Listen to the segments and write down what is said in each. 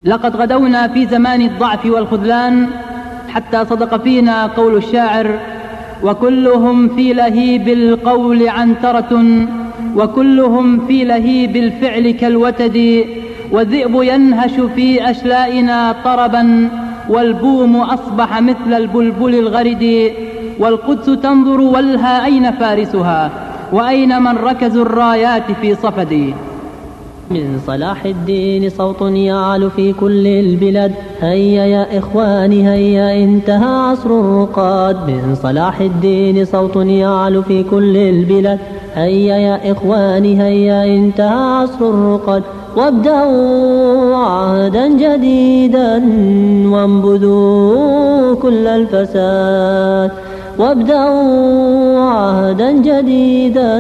لقد غدونا في زمان الضعف والخذلان، حتى صدق فينا قول الشاعر: وكلهم في لهيب القول عنترة، وكلهم في لهيب الفعل كالوتد، والذئب ينهش في أشلائنا طربا، والبوم أصبح مثل البلبل الغرد، والقدس تنظر ولها أين فارسها، وأين من ركزوا الرايات في صفد. من صلاح الدين صوت يعلو في كل البلاد، هيا يا إخواني هيا انتهى عصر الرقاد. من صلاح الدين صوت يعلو في كل البلاد، هيا يا إخواني هيا انتهى عصر الرقاد. وابدأوا عهدا جديدا وانبذوا كل الفساد، وابدأوا عهدا جديدا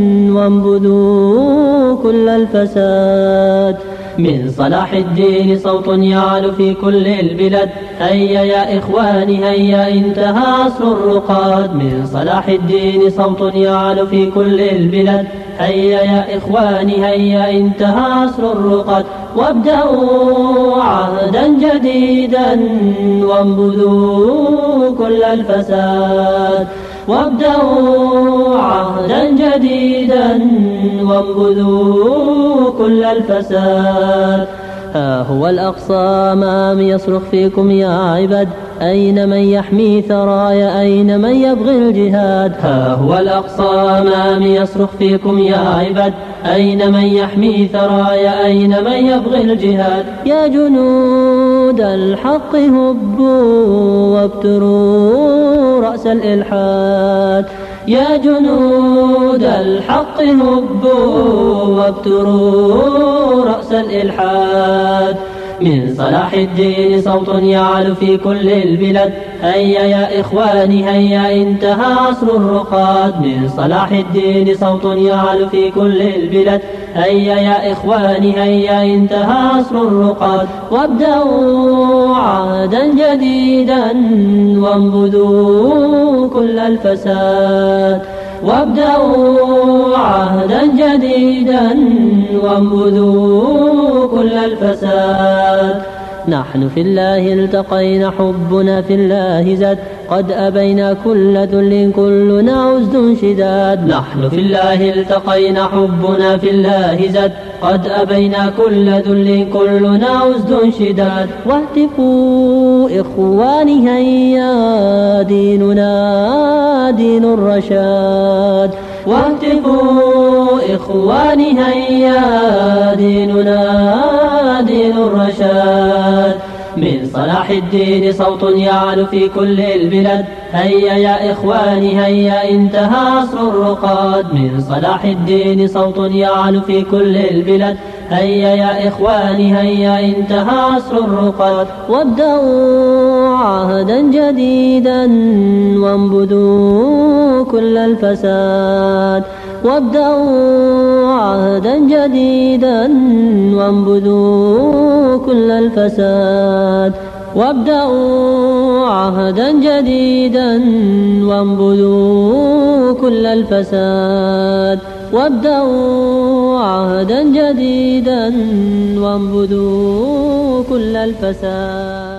وانبذوا كل الفساد. من صلاح الدين صوت يعلو في كل البلاد، هيا يا إخواني هيا انتهى عصر الرقاد. من صلاح الدين صوت يعلو في كل البلاد، هيا يا إخواني هيا انتهى عصر الرقاد. وابدأوا عهدا جديدا وانبذوا كل الفساد، وابدأوا عهدا جديدا وانبذوا كل الفساد. ها هو الأقصى أمام يصرخ فيكم يا عباد، أين من يحمي ثرايا أين من يبغي الجهاد. ها هو الأقصى أمام يصرخ فيكم يا عباد، أين من يحمي ثرايا أين من يبغي الجهاد. يا جنود الحق هبوا وابتروا رأس الإلحاد، يا جنود الحق هبوا وابتروا رأس الإلحاد. من صلاح الدين صوت يعلو في كل البلاد، هيا يا إخواني هيا انتهى عصر الرقاد. من صلاح الدين صوت يعلو في كل البلاد، هيا يا إخواني هيا انتهى عصر الرقاد. وابدأوا عهدا جديدا وانبذوا كل الفساد، وابدأوا عهدا جديدا وانبذوا كل الفساد. نحن في الله التقينا حبنا في الله زاد، قد أبينا كل ذل كلنا عزد شداد. نحن في الله التقينا حبنا في الله زاد، قد أبينا كل ذل كلنا عزد شداد. واهتفوا إخواني هيا ديننا دين الرشاد، واهتفوا إخواني هيا ديننا دين الرشاد. من صلاح الدين صوت يعلو في كل البلاد، هيا يا إخواني هيا انتهى عصر الرقاد. من صلاح الدين صوت يعلو في كل البلاد، هيا يا إخواني هيا انتهى عصر الرقاد. وابدأوا عهدا جديدا وانبذوا كل الفساد، وابدأوا عهدا جديدا وانبذوا كل الفساد. وابدأوا عهدا جديدا وانبذوا كل الفساد، وابدأوا عهدا جديدا وانبذوا كل الفساد.